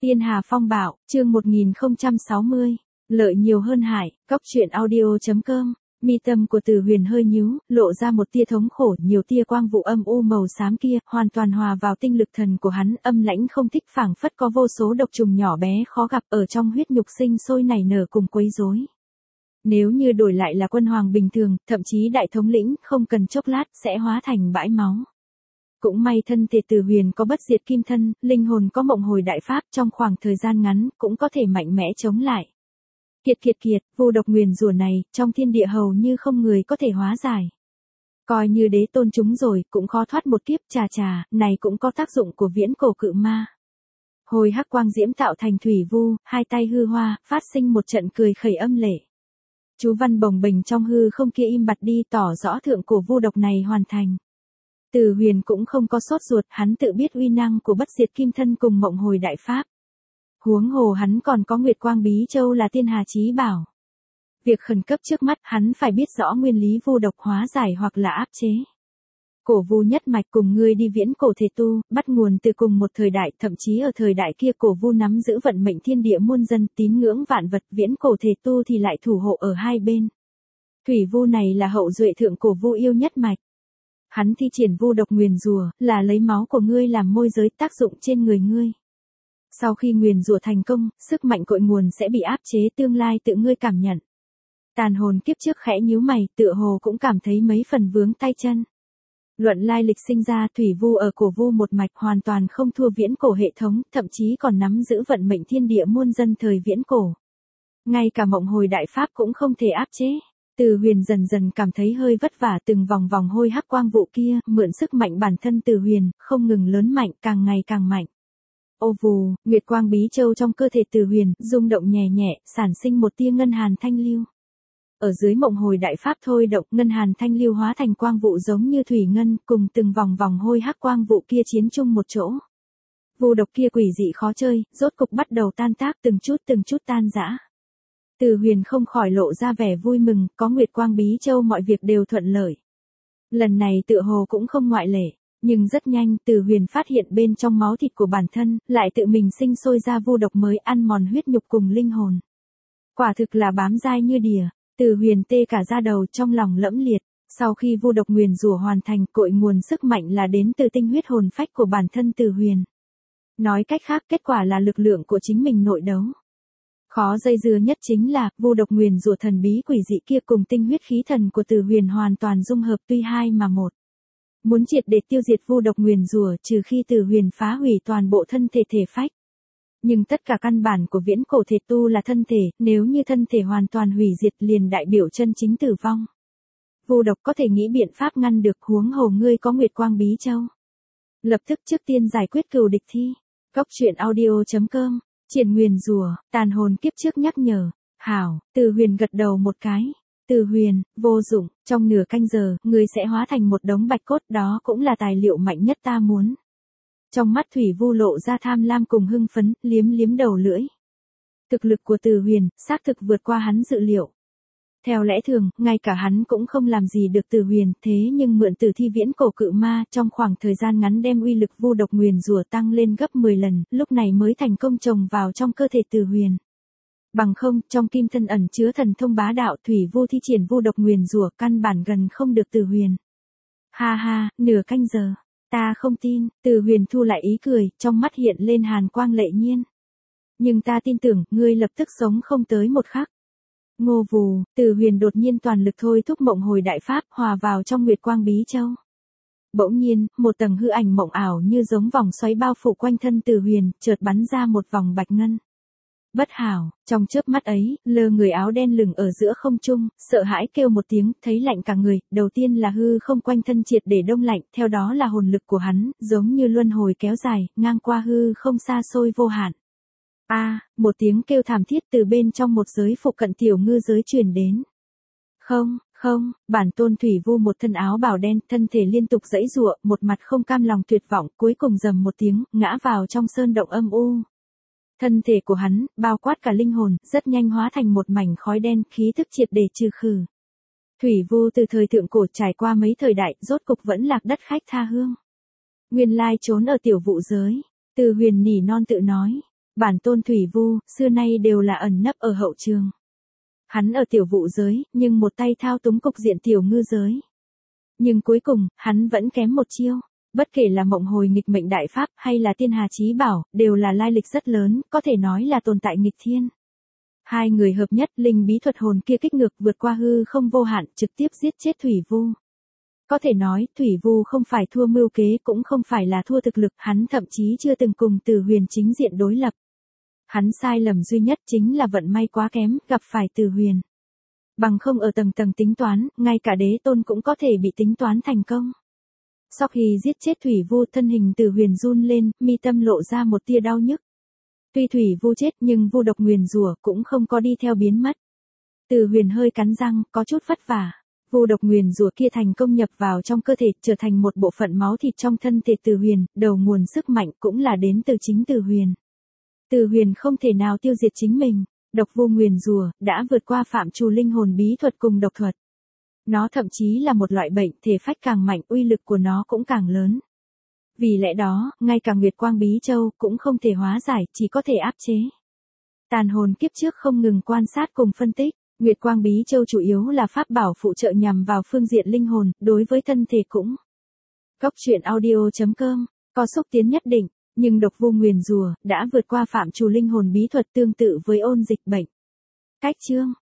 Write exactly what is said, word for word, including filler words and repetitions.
Tiên Hà Phong Bạo, chương một nghìn không trăm sáu mươi. Lợi nhiều hơn hại, cóc truyện audio.com. Mi tâm của Từ Huyền hơi nhíu, lộ ra một tia thống khổ, nhiều tia quang vụ âm u màu xám kia, hoàn toàn hòa vào tinh lực thần của hắn, âm lãnh không thích, phảng phất có vô số độc trùng nhỏ bé khó gặp ở trong huyết nhục sinh sôi nảy nở cùng quấy rối. Nếu như đổi lại là quân hoàng bình thường, thậm chí đại thống lĩnh, không cần chốc lát sẽ hóa thành bãi máu. Cũng may thân thể Từ Huyền có bất diệt kim thân, linh hồn có mộng hồi đại pháp, trong khoảng thời gian ngắn cũng có thể mạnh mẽ chống lại. Kiệt kiệt kiệt, vu độc nguyền rủa này, trong thiên địa hầu như không người có thể hóa giải. Coi như đế tôn chúng rồi, cũng khó thoát một kiếp, trà trà, này cũng có tác dụng của viễn cổ cự ma. Hồi hắc quang diễm tạo thành thủy vu, hai tay hư hoa, phát sinh một trận cười khẩy âm lệ. Chú văn bồng bềnh trong hư không kia im bặt đi, tỏ rõ thượng cổ vu độc này hoàn thành. Từ Huyền cũng không có sốt ruột, hắn tự biết uy năng của bất diệt kim thân cùng mộng hồi đại pháp. Huống hồ hắn còn có Nguyệt Quang Bí Châu là thiên hà chí bảo. Việc khẩn cấp trước mắt, hắn phải biết rõ nguyên lý vu độc hóa giải hoặc là áp chế. Cổ vu nhất mạch cùng ngươi đi viễn cổ thể tu, bắt nguồn từ cùng một thời đại, thậm chí ở thời đại kia cổ vu nắm giữ vận mệnh thiên địa muôn dân, tín ngưỡng vạn vật, viễn cổ thể tu thì lại thủ hộ ở hai bên. Thủy vu này là hậu duệ thượng cổ vu yêu nhất mạch. Hắn thi triển vu độc nguyền rủa, là lấy máu của ngươi làm môi giới, tác dụng trên người ngươi. Sau khi nguyền rủa thành công, sức mạnh cội nguồn sẽ bị áp chế, tương lai tự ngươi cảm nhận. Tàn hồn kiếp trước khẽ nhíu mày, tựa hồ cũng cảm thấy mấy phần vướng tay chân. Luận lai lịch sinh ra, thủy vu ở cổ vu một mạch hoàn toàn không thua viễn cổ hệ thống, thậm chí còn nắm giữ vận mệnh thiên địa muôn dân thời viễn cổ. Ngay cả mộng hồi đại pháp cũng không thể áp chế. Từ Huyền dần dần cảm thấy hơi vất vả, từng vòng vòng hôi hắc quang vụ kia, mượn sức mạnh bản thân Từ Huyền, không ngừng lớn mạnh, càng ngày càng mạnh. Ô vù, Nguyệt Quang Bí Châu trong cơ thể Từ Huyền, rung động nhẹ nhẹ, sản sinh một tia ngân hàn thanh lưu. Ở dưới mộng hồi đại pháp thôi động, ngân hàn thanh lưu hóa thành quang vụ giống như thủy ngân, cùng từng vòng vòng hôi hắc quang vụ kia chiến chung một chỗ. Vu độc kia quỷ dị khó chơi, rốt cục bắt đầu tan tác, từng chút từng chút tan rã. Từ Huyền không khỏi lộ ra vẻ vui mừng, có Nguyệt Quang Bí Châu mọi việc đều thuận lợi. Lần này tựa hồ cũng không ngoại lệ, nhưng rất nhanh Từ Huyền phát hiện bên trong máu thịt của bản thân, lại tự mình sinh sôi ra vu độc mới ăn mòn huyết nhục cùng linh hồn. Quả thực là bám dai như đỉa, Từ Huyền tê cả da đầu, trong lòng lẫm liệt. Sau khi vu độc nguyền rủa hoàn thành, cội nguồn sức mạnh là đến từ tinh huyết hồn phách của bản thân Từ Huyền. Nói cách khác, kết quả là lực lượng của chính mình nội đấu. Khó dây dưa nhất chính là, vu độc nguyền rủa thần bí quỷ dị kia cùng tinh huyết khí thần của Từ Huyền hoàn toàn dung hợp, tuy hai mà một. Muốn triệt để tiêu diệt vu độc nguyền rủa, trừ khi Từ Huyền phá hủy toàn bộ thân thể thể phách. Nhưng tất cả căn bản của viễn cổ thể tu là thân thể, nếu như thân thể hoàn toàn hủy diệt liền đại biểu chân chính tử vong. Vu độc có thể nghĩ biện pháp ngăn được, huống hồ ngươi có Nguyệt Quang Bí Châu. Lập tức trước tiên giải quyết cừu địch thi. Cóc truyện audio.com. Triển nguyền rủa, tàn hồn kiếp trước nhắc nhở. Hảo, Từ Huyền gật đầu một cái. Từ Huyền, vô dụng, trong nửa canh giờ, ngươi sẽ hóa thành một đống bạch cốt, đó cũng là tài liệu mạnh nhất ta muốn. Trong mắt thủy vu lộ ra tham lam cùng hưng phấn, liếm liếm đầu lưỡi. Thực lực của Từ Huyền, xác thực vượt qua hắn dự liệu. Theo lẽ thường, ngay cả hắn cũng không làm gì được Từ Huyền, thế nhưng mượn tử thi viễn cổ cự ma, trong khoảng thời gian ngắn đem uy lực vu độc nguyền rủa tăng lên gấp mười lần, lúc này mới thành công trồng vào trong cơ thể Từ Huyền. Bằng không, trong kim thân ẩn chứa thần thông bá đạo, thủy vu thi triển vu độc nguyền rủa, căn bản gần không được Từ Huyền. Ha ha, nửa canh giờ, ta không tin. Từ Huyền thu lại ý cười, trong mắt hiện lên hàn quang lệ nhiên. Nhưng ta tin tưởng, ngươi lập tức sống không tới một khắc. Ngô vù, Từ Huyền đột nhiên toàn lực thôi thúc mộng hồi đại pháp, hòa vào trong Nguyệt Quang Bí Châu. Bỗng nhiên, một tầng hư ảnh mộng ảo như giống vòng xoáy bao phủ quanh thân Từ Huyền, chợt bắn ra một vòng bạch ngân. Bất hảo, trong chớp mắt ấy, lơ người áo đen lửng ở giữa không trung, sợ hãi kêu một tiếng, thấy lạnh cả người, đầu tiên là hư không quanh thân triệt để đông lạnh, theo đó là hồn lực của hắn, giống như luân hồi kéo dài, ngang qua hư không xa xôi vô hạn. A, à, một tiếng kêu thảm thiết từ bên trong một giới phụ cận tiểu ngư giới truyền đến. Không, không, bản tôn thủy vu một thân áo bào đen, thân thể liên tục giãy giụa, một mặt không cam lòng tuyệt vọng, cuối cùng rầm một tiếng, ngã vào trong sơn động âm u. Thân thể của hắn, bao quát cả linh hồn, rất nhanh hóa thành một mảnh khói đen, khí thức triệt để trừ khử. Thủy vu từ thời thượng cổ trải qua mấy thời đại, rốt cục vẫn lạc đất khách tha hương. Nguyên lai trốn ở tiểu vụ giới, Từ Huyền nỉ non tự nói. Bản tôn Thủy Vu, xưa nay đều là ẩn nấp ở hậu trường. Hắn ở tiểu vụ giới, nhưng một tay thao túng cục diện tiểu ngư giới. Nhưng cuối cùng, hắn vẫn kém một chiêu. Bất kể là mộng hồi nghịch mệnh đại pháp hay là tiên hà chí bảo, đều là lai lịch rất lớn, có thể nói là tồn tại nghịch thiên. Hai người hợp nhất, linh bí thuật hồn kia kích ngược vượt qua hư không vô hạn, trực tiếp giết chết Thủy Vu. Có thể nói, Thủy Vu không phải thua mưu kế, cũng không phải là thua thực lực, hắn thậm chí chưa từng cùng Từ Huyền chính diện đối lập. Hắn sai lầm duy nhất chính là vận may quá kém, gặp phải Từ Huyền. Bằng không ở tầng tầng tính toán, ngay cả đế tôn cũng có thể bị tính toán thành công. Sau khi giết chết Thủy Vu, thân hình Từ Huyền run lên, mi tâm lộ ra một tia đau nhức. Tuy Thủy Vu chết nhưng vu độc nguyền rủa cũng không có đi theo biến mất. Từ Huyền hơi cắn răng, có chút vất vả. Vu độc nguyền rủa kia thành công nhập vào trong cơ thể, trở thành một bộ phận máu thịt trong thân thể Từ Huyền, đầu nguồn sức mạnh cũng là đến từ chính Từ Huyền. Từ Huyền không thể nào tiêu diệt chính mình, độc vu nguyền rủa đã vượt qua phạm trù linh hồn bí thuật cùng độc thuật. Nó thậm chí là một loại bệnh, thể phách càng mạnh, uy lực của nó cũng càng lớn. Vì lẽ đó, ngay cả Nguyệt Quang Bí Châu cũng không thể hóa giải, chỉ có thể áp chế. Tàn hồn kiếp trước không ngừng quan sát cùng phân tích, Nguyệt Quang Bí Châu chủ yếu là pháp bảo phụ trợ nhằm vào phương diện linh hồn, đối với thân thể cũng. Cốc truyện audio chấm com, có xúc tiến nhất định, nhưng độc vu nguyền rủa đã vượt qua phạm trù linh hồn bí thuật tương tự với ôn dịch bệnh. Cách chương